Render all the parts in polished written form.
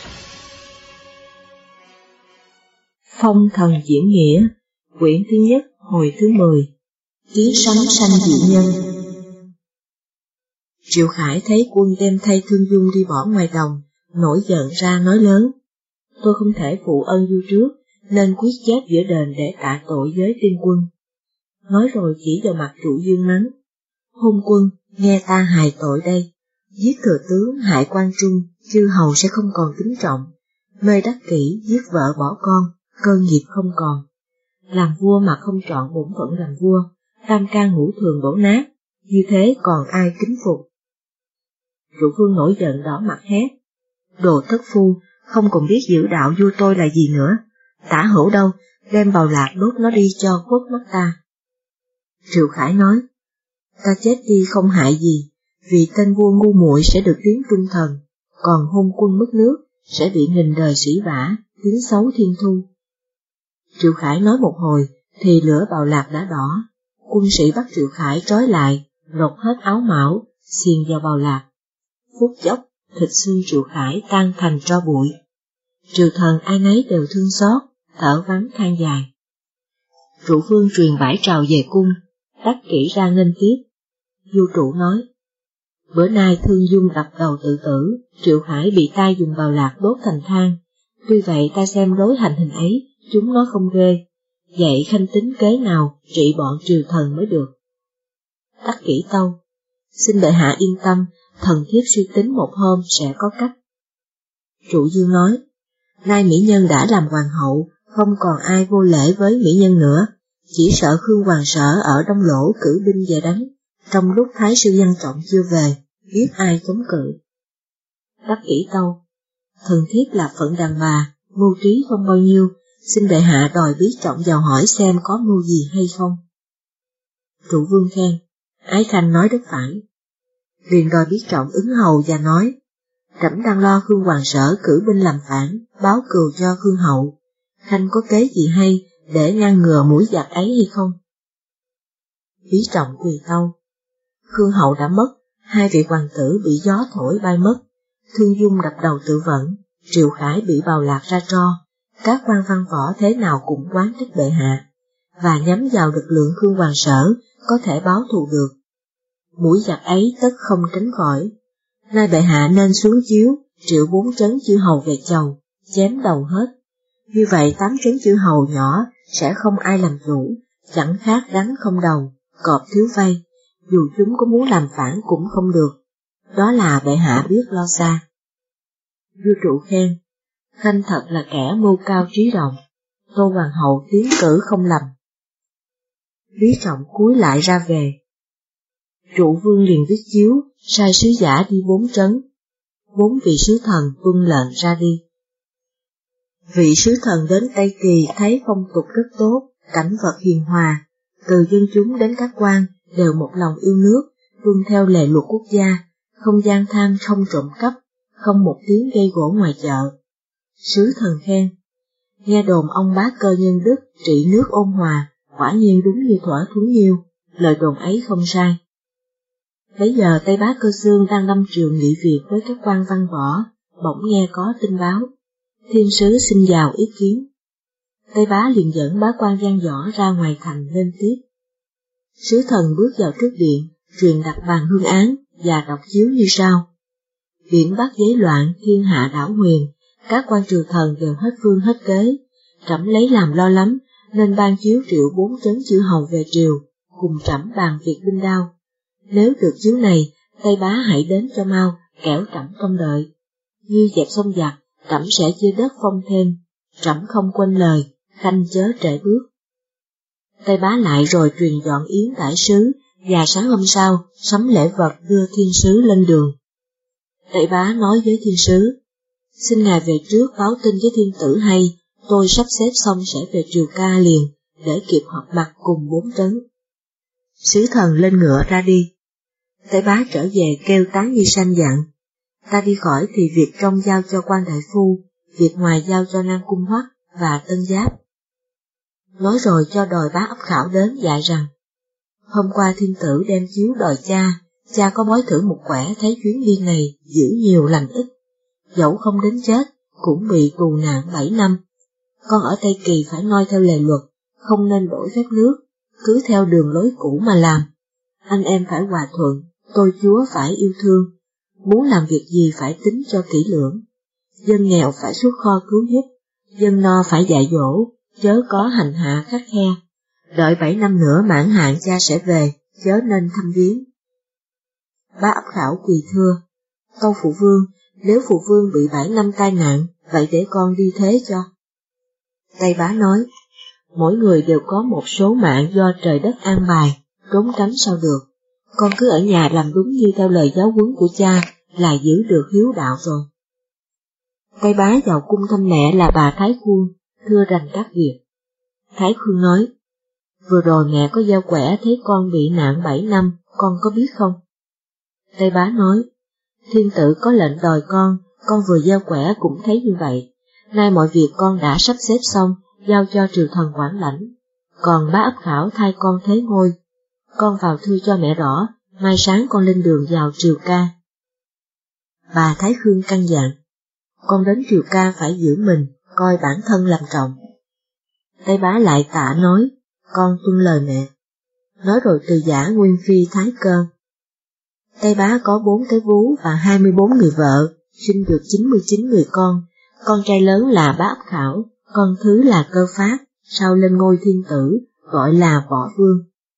Phong thần diễn nghĩa, quyển thứ nhất, hồi thứ 10, Ký sấm sanh dị nhân. Triệu Khải thấy quân đem thay Thương Dung đi bỏ ngoài đồng, nổi giận ra nói lớn: tôi không thể phụ ơn Du trước, nên quyết chết giữa đền để tạ tội với tiên quân. Nói rồi chỉ vào mặt Trụ Dương mắng: hôn quân, nghe ta hài tội đây. Giết thừa tướng, hại quan trung, chư hầu sẽ không còn tính trọng. Mê đắc kỷ, giết vợ bỏ con, cơ nghiệp không còn. Làm vua mà không chọn bổn phận làm vua, tam can ngũ thường đổ nát, như thế còn ai kính phục. Trụ Vương nổi giận đỏ mặt hét: đồ thất phu, không còn biết giữ đạo vua tôi là gì nữa. Tả Hữu đâu, đem bào lạc đốt nó đi cho khuất mắt ta. Triệu Khải nói: ta chết đi không hại gì, vì tên vua ngu muội sẽ được tiếng trung thần, còn hôn quân mất nước sẽ bị nghìn đời sỉ vả, tiếng xấu thiên thu. Triệu Khải nói một hồi thì lửa bào lạc đã đỏ. Quân sĩ bắt Triệu Khải trói lại, lột hết áo mão, xiềng vào bào lạc. Phút chốc, thịt xương Triệu Khải tan thành tro bụi. Triều thần ai nấy đều thương xót, thở vắng than dài. Trụ Vương truyền bãi trào về cung, Đắc Kỷ ra nghênh tiếp. Du Trụ nói: bữa nay Thương Dung đập đầu tự tử, Triệu Khải bị ta dùng bào lạc đốt thành than. Tuy vậy ta xem lối hành hình ấy, chúng nó không ghê. Vậy khanh tính kế nào trị bọn triều thần mới được? Đắc Kỷ tâu: xin bệ hạ yên tâm, thần thiếp suy tính một hôm sẽ có cách. Trụ Dương nói: nay mỹ nhân đã làm hoàng hậu, không còn ai vô lễ với mỹ nhân nữa, chỉ sợ Khương Hoàng Sở ở Đông Lỗ cử binh về đánh, trong lúc Thái sư Văn Trọng chưa về, biết ai chống cự. Đắc Kỷ tâu: thần thiếp là phận đàn bà, mưu trí không bao nhiêu, xin bệ hạ đòi biết Trọng vào hỏi xem có mưu gì hay không. Trụ Vương khen: ái khanh nói rất phải. Liền đòi biết Trọng ứng hầu và nói: trẫm đang lo Khương Hoàng Sở cử binh làm phản, báo cừu cho Khương hậu. Khanh có kế gì hay để ngăn ngừa mũi giặc ấy hay không? Bí Trọng quỳ tâu: Khương hậu đã mất, hai vị hoàng tử bị gió thổi bay mất, Thương Dung đập đầu tự vẫn, Triệu Khải bị bào lạc ra tro. Các quan văn võ thế nào cũng oán trách bệ hạ, và nhắm vào lực lượng Khương Hoàng Sở có thể báo thù được. Mũi giặc ấy tất không tránh khỏi. Nay bệ hạ nên xuống chiếu, triệu 4 trấn chư hầu về chầu, chém đầu hết. Như vậy 8 trấn chư hầu nhỏ sẽ không ai làm chủ, chẳng khác rắn không đầu, cọp thiếu vây, dù chúng có muốn làm phản cũng không được. Đó là bệ hạ biết lo xa. Vua Trụ khen: khanh thật là kẻ mưu cao trí rộng, Tô hoàng hậu tiến cử không lầm. Lý Trọng cúi lại ra về. Trụ Vương liền viết chiếu, sai sứ giả đi 4 trấn. 4 vị sứ thần tuân lệnh ra đi. Vị sứ thần đến Tây Kỳ thấy phong tục rất tốt, cảnh vật hiền hòa, từ dân chúng đến các quan đều một lòng yêu nước, tuân theo lệ luật quốc gia, không gian tham không trộm cắp, không một tiếng gây gỗ ngoài chợ. Sứ thần khen: nghe đồn ông Bá Cơ nhân đức trị nước ôn hòa, quả nhiên đúng như thỏa thuấn nhiêu, lời đồn ấy không sai. Bấy giờ Tây Bá Cơ Xương đang lâm triều nghị việc với các quan văn võ, bỗng nghe có tin báo, thiên sứ xin vào ý kiến. Tây Bá liền dẫn bá quan văn võ ra ngoài thành lên tiếp. Sứ thần bước vào trước điện, truyền đặt bàn hương án và đọc chiếu như sau: biển Bắc giấy loạn, thiên hạ đảo huyền, các quan triều thần đều hết phương hết kế. Trẫm lấy làm lo lắm, nên ban chiếu triệu 4 trấn chư hầu về triều, cùng trẫm bàn việc binh đao. Nếu được chiếu này, Tây Bá hãy đến cho mau, kẻo trẫm không đợi. Như dẹp xong giặc, trẫm sẽ chia đất phong thêm. Trẫm không quên lời, khanh chớ trễ bước. Tây Bá lại rồi truyền dọn yến đại sứ, và sáng hôm sau sắm lễ vật đưa thiên sứ lên đường. Tây Bá nói với thiên sứ: xin ngài về trước báo tin với thiên tử hay, tôi sắp xếp xong sẽ về triều ca liền, để kịp họp mặt cùng 4 trấn. Sứ thần lên ngựa ra đi. Tây Bá trở về kêu Tán Nhi Sanh dặn: ta đi khỏi thì việc trong giao cho quan đại phu, việc ngoài giao cho Nam Cung Hoắc và Tân Giáp. Nói rồi cho đòi bá ấp Khảo đến dạy rằng: hôm qua thiên tử đem chiếu đòi cha có bói thử một quẻ thấy chuyến đi này giữ nhiều lành ít, dẫu không đến chết cũng bị tù nạn 7 năm. Con ở Tây Kỳ phải noi theo lề luật, không nên đổi phép nước, cứ theo đường lối cũ mà làm. Anh em phải hòa thuận, tôi Chúa phải yêu thương, muốn làm việc gì phải tính cho kỹ lưỡng. Dân nghèo phải xuất kho cứu giúp, dân no phải dạy dỗ, chớ có hành hạ khắt khe. Đợi 7 năm nữa mãn hạn cha sẽ về, chớ nên thăm viếng. Bá Ấp Khảo quỳ thưa: Tâu phụ vương, nếu phụ vương bị 7 năm tai nạn, vậy để con đi thế cho. Tây Bá nói: mỗi người đều có một số mạng do trời đất an bài, trốn tránh sao được. Con cứ ở nhà làm đúng như theo lời giáo huấn của cha là giữ được hiếu đạo rồi. Tây Bá vào cung thăm mẹ là bà Thái Khuông, thưa rành các việc. Thái Khuông nói: vừa rồi mẹ có gieo quẻ thấy con bị nạn 7 năm, con có biết không? Tây Bá nói: thiên tử có lệnh đòi con vừa gieo quẻ cũng thấy như vậy. Nay mọi việc con đã sắp xếp xong, giao cho triều thần quản lãnh. Còn Bá Ấp Khảo thay con thế ngôi. Con vào thư cho mẹ rõ, mai sáng con lên đường vào triều ca. Bà Thái Khương căn dặn: con đến triều ca phải giữ mình, coi bản thân làm trọng. Tây Bá lại tạ nói: con tuân lời mẹ. Nói rồi từ giả nguyên phi Thái Cơ. Tây Bá có 4 cái vú và 24 người vợ, sinh được 99 người con trai lớn là Bá Ấp Khảo, con thứ là Cơ Phát, sau lên ngôi thiên tử, gọi là Võ Vương.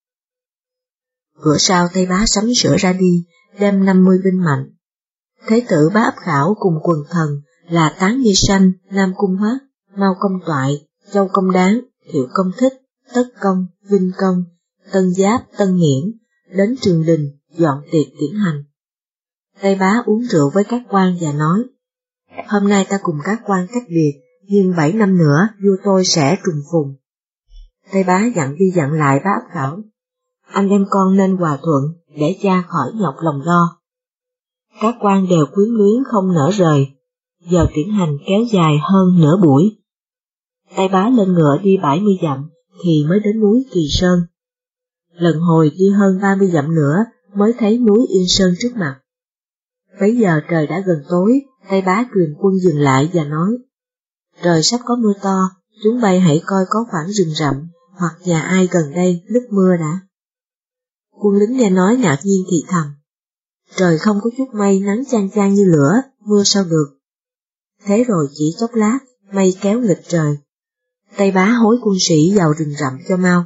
Bữa sau Tây Bá sắm sửa ra đi, đem 50 binh mạnh. Thế tử Bá Ấp Khảo cùng quần thần là Tán Như Sanh, Nam Cung Hoát, Mao Công Toại, Châu Công Đáng, Thiệu Công Thích, Tất Công, Vinh Công, Tân Giáp, Tân Nghiễn, đến Trường Đình, dọn tiệc tiễn hành. Tây Bá uống rượu với các quan và nói: hôm nay ta cùng các quan cách biệt, nhưng 7 năm nữa vua tôi sẽ trùng phùng. Tây Bá dặn đi dặn lại Bá Ấp Khảo: anh em con nên hòa thuận, để cha khỏi nhọc lòng lo. Các quan đều quyến luyến không nỡ rời, giờ tiễn hành kéo dài hơn nửa buổi. Tây Bá lên ngựa đi 70 dặm thì mới đến núi Kỳ Sơn. Lần hồi đi hơn 30 dặm nữa mới thấy núi Yên Sơn trước mặt. Bấy giờ trời đã gần tối, Tây Bá truyền quân dừng lại và nói: trời sắp có mưa to, chúng bay hãy coi có khoảng rừng rậm hoặc nhà ai gần đây lúc mưa đã. Quân lính nghe nói ngạc nhiên thì thầm: trời không có chút mây, nắng chang chang như lửa, mưa sao được. Thế rồi chỉ chốc lát, mây kéo nghịch trời. Tây Bá hối quân sĩ vào rừng rậm cho mau.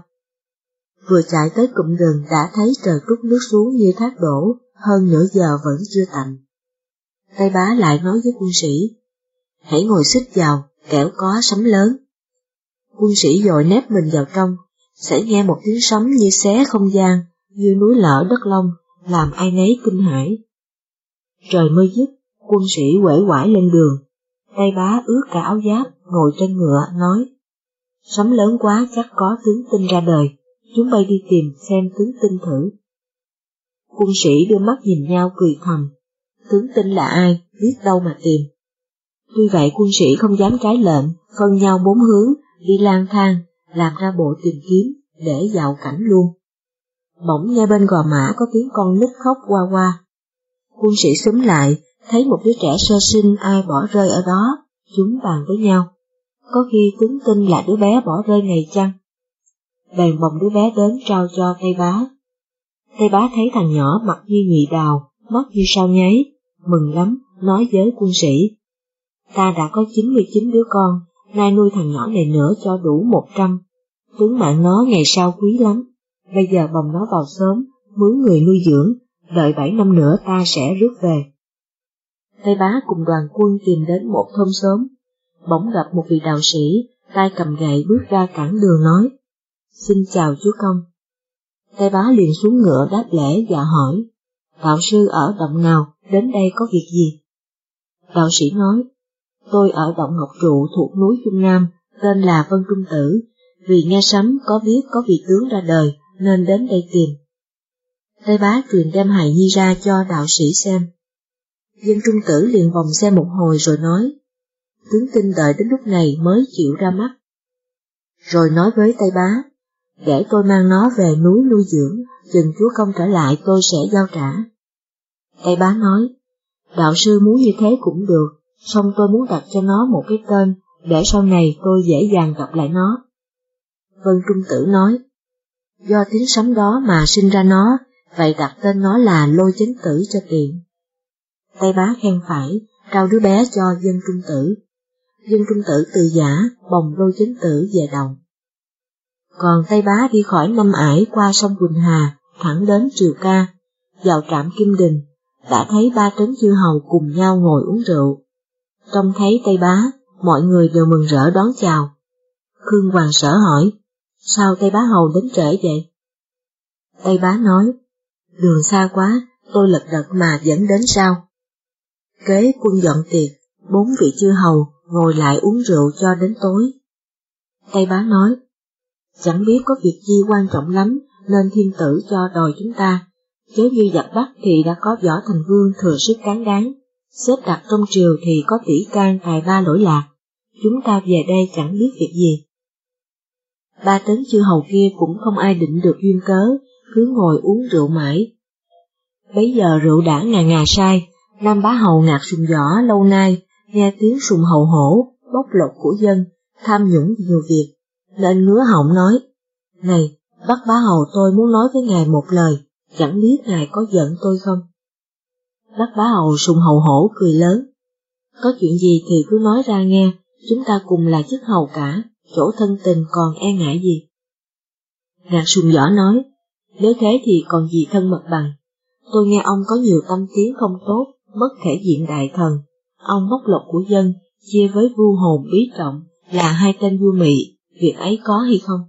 Vừa chạy tới cụm rừng đã thấy trời trút nước xuống như thác đổ, hơn nửa giờ vẫn chưa tạnh. Tây Bá lại nói với quân sĩ: hãy ngồi xích vào, kẻo có sấm lớn. Quân sĩ dội nép mình vào trong, sẽ nghe một tiếng sấm như xé không gian, như núi lở đất long, làm ai nấy kinh hãi. Trời mưa dứt, quân sĩ uể oải lên đường. Tây Bá ướt cả áo giáp, ngồi trên ngựa, nói: sấm lớn quá chắc có tướng tinh ra đời, chúng bay đi tìm xem tướng tinh thử. Quân sĩ đưa mắt nhìn nhau cười thầm: tướng tinh là ai, biết đâu mà tìm. Tuy vậy quân sĩ không dám trái lệnh, phân nhau 4 hướng, đi lang thang, làm ra bộ tìm kiếm, để dạo cảnh luôn. Bỗng nghe bên gò mã có tiếng con nít khóc qua qua. Quân sĩ xúm lại, thấy một đứa trẻ sơ sinh ai bỏ rơi ở đó, chúng bàn với nhau: có khi tướng tinh là đứa bé bỏ rơi này chăng? Bèn bồng đứa bé đến trao cho Tây Bá. Tây Bá thấy thằng nhỏ mặt như nhụy đào, mắt như sao nháy, mừng lắm, nói với quân sĩ: ta đã có 99 đứa con, nay nuôi thằng nhỏ này nữa cho đủ 100. Tướng mạng nó ngày sau quý lắm, bây giờ bồng nó vào sớm, mướn người nuôi dưỡng, đợi 7 năm nữa ta sẽ rước về. Tây Bá cùng đoàn quân tìm đến một thôn xóm, bỗng gặp một vị đạo sĩ, tay cầm gậy bước ra cản đường nói: xin chào chúa công. Tây Bá liền xuống ngựa đáp lễ và hỏi: đạo sư ở động nào, đến đây có việc gì? Đạo sĩ nói: tôi ở động Ngọc Trụ thuộc núi Trung Nam, tên là Vân Trung Tử, vì nghe sấm có biết có vị tướng ra đời nên đến đây tìm. Tây Bá truyền đem hài nhi ra cho đạo sĩ xem. Vân Trung Tử liền vòng xem một hồi rồi nói: tướng tinh đợi đến lúc này mới chịu ra mắt. Rồi nói với Tây Bá: để tôi mang nó về núi nuôi dưỡng, chừng chúa công trở lại tôi sẽ giao trả. Tây Bá nói: đạo sư muốn như thế cũng được, song tôi muốn đặt cho nó một cái tên để sau này tôi dễ dàng gặp lại nó. Vân Trung Tử nói, do tiếng sấm đó mà sinh ra nó, vậy đặt tên nó là Lôi Chánh Tử cho tiện. Tây Bá khen phải, trao đứa bé cho Dân Trung Tử. Dân Trung Tử từ giả, bồng Lôi Chánh Tử về đồng. Còn Tây Bá đi khỏi Năm Ải qua sông Quỳnh Hà, thẳng đến Triều Ca, vào trạm Kim Đình, đã thấy 3 trấn chư hầu cùng nhau ngồi uống rượu. Trông thấy Tây Bá, mọi người đều mừng rỡ đón chào. Khương Hoàng Sở hỏi, sao Tây Bá hầu đến trễ vậy? Tây Bá nói, đường xa quá, tôi lật đật mà vẫn đến sao? Kế quân dọn tiệc, 4 vị chư hầu ngồi lại uống rượu cho đến tối. Tây Bá nói, chẳng biết có việc gì quan trọng lắm nên thiên tử cho đòi chúng ta, chớ như giặc Bắc thì đã có Võ Thành Vương thừa sức cán đáng, xếp đặt trong triều thì có Tỷ Can tài ba lỗi lạc, chúng ta về đây chẳng biết việc gì. 3 trấn chư hầu kia cũng không ai định được duyên cớ, cứ ngồi uống rượu mãi. Bấy giờ rượu đã ngà say, Nam Bá Hầu Ngạc Sùng Võ lâu nay nghe tiếng sùng hầu hổ, bóc lột của dân, tham nhũng nhiều việc, nên ngứa họng nói, này, Bắc Bá Hầu tôi muốn nói với ngài một lời, chẳng biết ngài có giận tôi không? Bắc Bá Hầu sùng hầu hổ cười lớn, có chuyện gì thì cứ nói ra nghe, chúng ta cùng là chức hầu cả, chỗ thân tình còn e ngại gì? Ngạc Sùng Võ nói, nếu thế thì còn gì thân mật bằng, tôi nghe ông có nhiều tâm tiếng không tốt, mất thể diện đại thần, ông bóc lột của dân, chia với vua hồn bí trọng, là 2 tên vua Mị, việc ấy có hay không?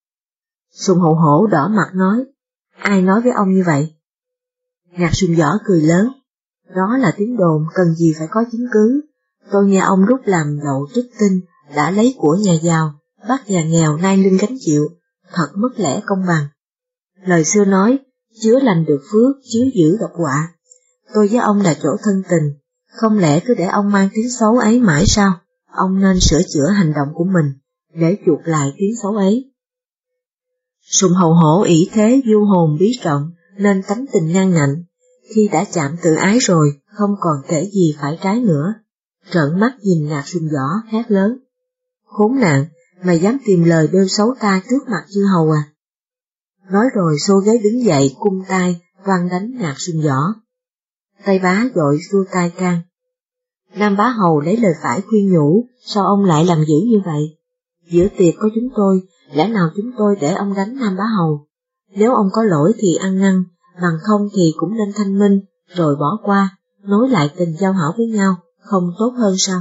Sùng hầu hổ đỏ mặt nói, ai nói với ông như vậy? Ngạc Sùng Võ cười lớn, đó là tiếng đồn, cần gì phải có chứng cứ, tôi nghe ông lúc làm đậu trích tinh, đã lấy của nhà giàu, bắt nhà nghèo nay lưng gánh chịu, thật mất lẽ công bằng. Lời xưa nói, chứa lành được phước, chứa giữ độc họa. Tôi với ông là chỗ thân tình, không lẽ cứ để ông mang tiếng xấu ấy mãi sao? Ông nên sửa chữa hành động của mình, để chuộc lại tiếng xấu ấy. Sùng hầu hổ ỷ thế vua hồn bí trọng, nên tánh tình ngang ngạnh, khi đã chạm tự ái rồi, không còn thể gì phải trái nữa. Trợn mắt nhìn Ngạc Sùng Võ hét lớn, khốn nạn, mày dám tìm lời bêu xấu ta trước mặt chư hầu à? Nói rồi xô ghế đứng dậy cung tay, toan đánh Ngạc Sùng Võ. Tây Bá vội xua tay can. Nam Bá Hầu lấy lời phải khuyên nhủ, sao ông lại làm dữ như vậy? Giữa tiệc có chúng tôi, lẽ nào chúng tôi để ông đánh Nam Bá Hầu? Nếu ông có lỗi thì ăn năn, bằng không thì cũng nên thanh minh, rồi bỏ qua, nối lại tình giao hảo với nhau, không tốt hơn sao?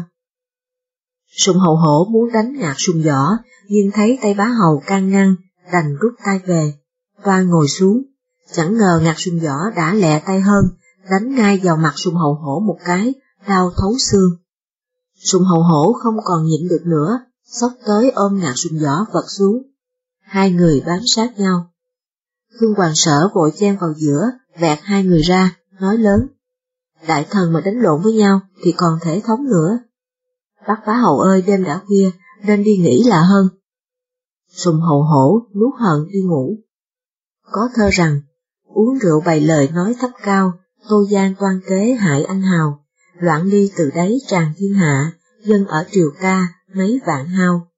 Sùng hầu hổ muốn đánh Ngạc Sùng Võ, nhưng thấy Tây Bá Hầu can ngăn, đành rút tay về, toan ngồi xuống. Chẳng ngờ Ngạc Sùng Võ đã lẹ tay hơn, đánh ngay vào mặt Sùng hầu hổ một cái, đau thấu xương. Sùng hầu hổ không còn nhịn được nữa, xốc tới ôm Ngạc Sùng Võ vật xuống. 2 người bám sát nhau. Khương Hoàng Sở vội chen vào giữa, vẹt 2 người ra, nói lớn, đại thần mà đánh lộn với nhau thì còn thể thống nữa. Bắc Bá Hầu ơi, đêm đã khuya, nên đi nghỉ là hơn. Sùng hầu hổ nuốt hận đi ngủ. Có thơ rằng, uống rượu bày lời nói thấp cao, tô gian toan kế hại anh hào, loạn ly từ đấy tràn thiên hạ, dân ở Triều Ca mấy vạn hao.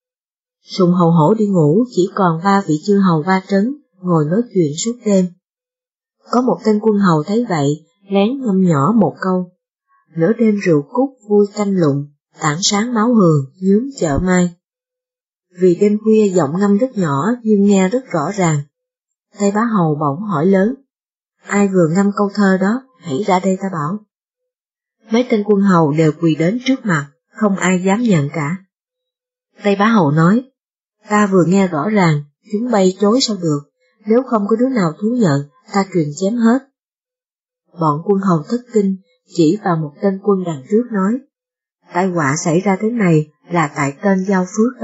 Sùng hầu hổ đi ngủ, chỉ còn 3 vị chư hầu 3 trấn, ngồi nói chuyện suốt đêm. Có một tên quân hầu thấy vậy, lén ngâm nhỏ một câu, nửa đêm rượu cúc vui canh lụng, tảng sáng máu hường nhúm chợ mai. Vì đêm khuya giọng ngâm rất nhỏ nhưng nghe rất rõ ràng. Tây Bá Hầu bỗng hỏi lớn, ai vừa ngâm câu thơ đó, hãy ra đây ta bảo. Mấy tên quân hầu đều quỳ đến trước mặt, không ai dám nhận cả. Tây Bá Hầu nói, ta vừa nghe rõ ràng, chúng bay chối sao được, nếu không có đứa nào thú nhận, ta truyền chém hết. Bọn quân hầu thất kinh, chỉ vào một tên quân đằng trước nói, tai họa xảy ra thế này là tại tên Giao Phước đó.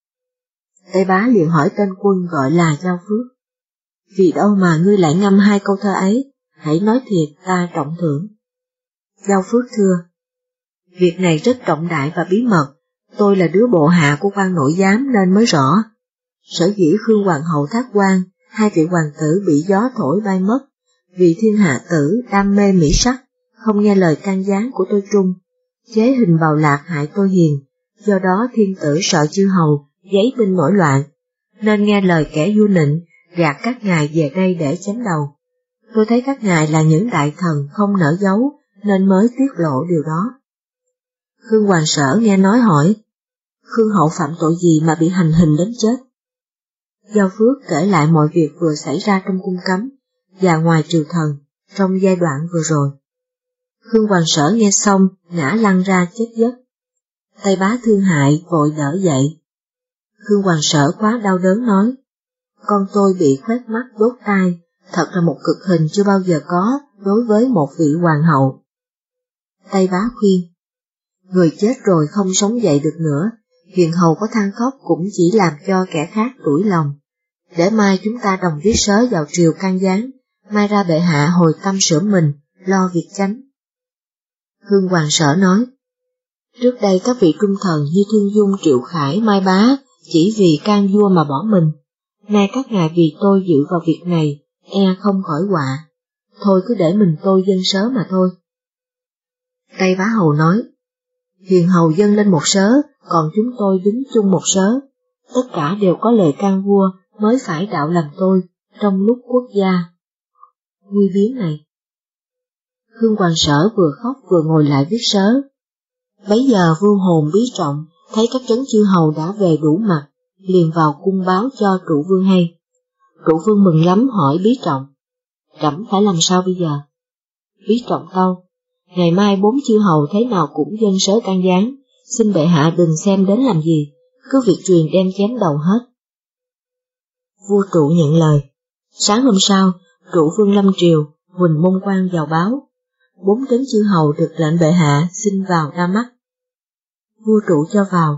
Tây Bá liền hỏi tên quân gọi là Giao Phước, vì đâu mà ngươi lại ngâm 2 câu thơ ấy, hãy nói thiệt ta trọng thưởng. Giao Phước thưa, việc này rất trọng đại và bí mật, tôi là đứa bộ hạ của quan nội giám nên mới rõ. Sở dĩ Khương Hoàng hậu thác quan, 2 vị hoàng tử bị gió thổi bay mất, vì thiên hạ tử đam mê mỹ sắc, không nghe lời can gián của tôi Trung, chế hình bào lạc hại tôi hiền, do đó thiên tử sợ chư hầu, giấy binh nổi loạn, nên nghe lời kẻ vua nịnh, gạt các ngài về đây để chém đầu. Tôi thấy các ngài là những đại thần không nỡ giấu, nên mới tiết lộ điều đó. Khương Hoàng Sở nghe nói hỏi, Khương hậu phạm tội gì mà bị hành hình đến chết? Giao Phước kể lại mọi việc vừa xảy ra trong cung cấm và ngoài triều thần trong giai đoạn vừa rồi. Khương Hoàng Sở nghe xong ngã lăn ra chết giấc. Tây Bá thương hại vội đỡ dậy. Khương Hoàng Sở quá đau đớn nói, con tôi bị khoét mắt đốt tai, thật là một cực hình chưa bao giờ có đối với một vị hoàng hậu. Tây Bá khuyên, người chết rồi không sống dậy được nữa, huyền hầu có than khóc cũng chỉ làm cho kẻ khác tủi lòng. Để mai chúng ta đồng viết sớ vào triều can gián, mai ra bệ hạ hồi tâm sửa mình, lo việc chánh. Khương Hoàng Sở nói, trước đây các vị trung thần như Thương Dung, Triệu Khải, Mai Bá chỉ vì can vua mà bỏ mình, nay các ngài vì tôi dự vào việc này, e không khỏi họa, thôi cứ để mình tôi dâng sớ mà thôi. Tây Bá Hầu nói, huyền hầu dâng lên một sớ, còn chúng tôi đứng chung một sớ, tất cả đều có lời can vua mới phải đạo làm tôi trong lúc quốc gia nguy biến này. Khương Hoàng Sở vừa khóc vừa ngồi lại viết sớ. Bấy giờ Vương Hồn Bí Trọng thấy các trấn chư hầu đã về đủ mặt, liền vào cung báo cho Trụ Vương hay. Trụ Vương mừng lắm hỏi Bí Trọng, trẫm phải làm sao bây giờ? Bí Trọng tâu, ngày mai 4 chư hầu thế nào cũng dâng sớ can gián, xin bệ hạ đừng xem đến làm gì, cứ việc truyền đem chém đầu hết. Vua Trụ nhận lời. Sáng hôm sau, Trụ Vương lâm triều, huỳnh môn quan vào báo, 4 trấn chư hầu được lệnh bệ hạ xin vào ra mắt. Vua Trụ cho vào.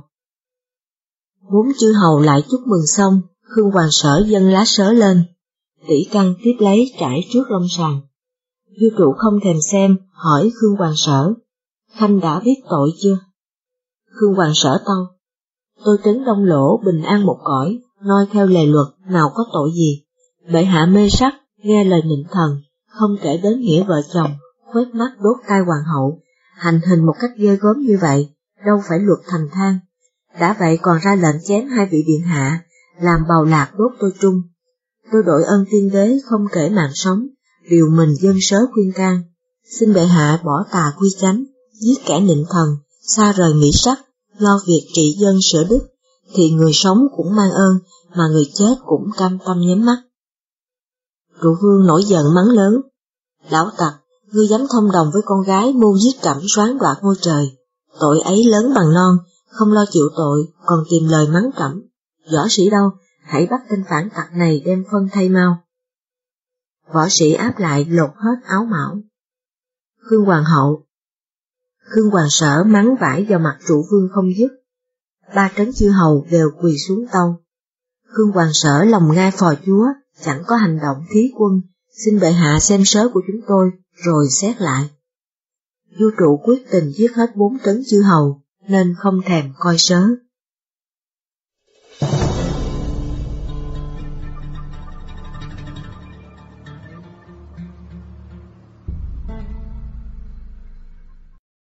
4 chư hầu lại chúc mừng xong, Khương Hoàng Sở dâng lá sớ lên, tỷ căn tiếp lấy trải trước long sàng. Vua Trụ không thèm xem, hỏi Khương Hoàng Sở, Khanh đã biết tội chưa? Khương Hoàng Sở tâu, tôi trấn Đông Lỗ bình an một cõi, noi theo lề luật, nào có tội gì. Bệ hạ mê sắc, nghe lời nịnh thần, không kể đến nghĩa vợ chồng, khuét mắt đốt tai hoàng hậu, hành hình một cách ghê gớm như vậy, đâu phải luật thành thang. Đã vậy còn ra lệnh chém 2 vị điện hạ, làm bào lạc đốt tôi trung. Tôi đội ơn tiên đế không kể mạng sống, điều mình dâng sớ khuyên can. Xin bệ hạ bỏ tà quy chánh, giết kẻ nịnh thần, xa rời mỹ sắc, lo việc trị dân sửa đức, thì người sống cũng mang ơn, mà người chết cũng cam tâm nhắm mắt. Trụ Vương nổi giận mắng lớn, lão tặc, ngươi dám thông đồng với con gái mưu giết trẫm soán đoạt ngôi trời, tội ấy lớn bằng non, không lo chịu tội, còn tìm lời mắng trẫm. Võ sĩ đâu, hãy bắt tên phản tặc này đem phân thay mau. Võ sĩ áp lại lột hết áo mão. Khương Hoàng Sở mắng vãi vào mặt Trụ Vương không dứt. 3 trấn chư hầu đều quỳ xuống tâu. Khương Hoàng Sở lòng ngai phò chúa, chẳng có hành động thí quân, xin bệ hạ xem sớ của chúng tôi, rồi xét lại. Vua Trụ quyết tình giết hết 4 trấn chư hầu, nên không thèm coi sớ.